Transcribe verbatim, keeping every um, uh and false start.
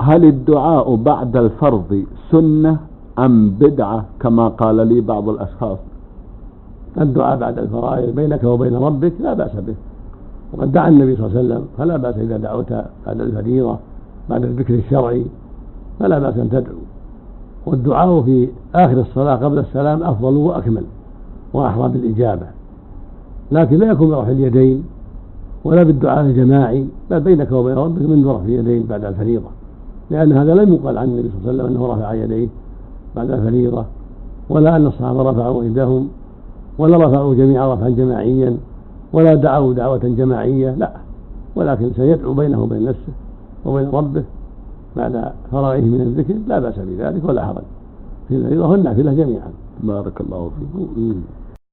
هل الدعاء بعد الفرض سنة أم بدعة كما قال لي بعض الأشخاص؟ الدعاء بعد الفرائض بينك وبين ربك لا بأس به، وقد دعا النبي صلى الله عليه وسلم، فلا بأس إذا دعوت بعد الفريضة بعد الذكر الشرعي فلا بأس أن تدعو. والدعاء في آخر الصلاة قبل السلام أفضل وأكمل وأحرى بالإجابة، لكن لا يكون برفع اليدين ولا بالدعاء الجماعي، بل بينك وبين ربك من رفع اليدين بعد الفريضة، لأن هذا لم يقل عن النبي صلى الله عليه وسلم أنه رفع يديه بعد الفريضة، ولا أن الصحابة رفعوا يدهم، ولا رفعوا جميعا رفعا جماعيا، ولا دعوا دعوة جماعية، لا، ولكن سيدعو بينه وبين نفسه وبين ربه بعد فراغه من الذكر، لا بأس بذلك ولا حرج في الفريضة والنافلة جميعا. بارك الله فيكم.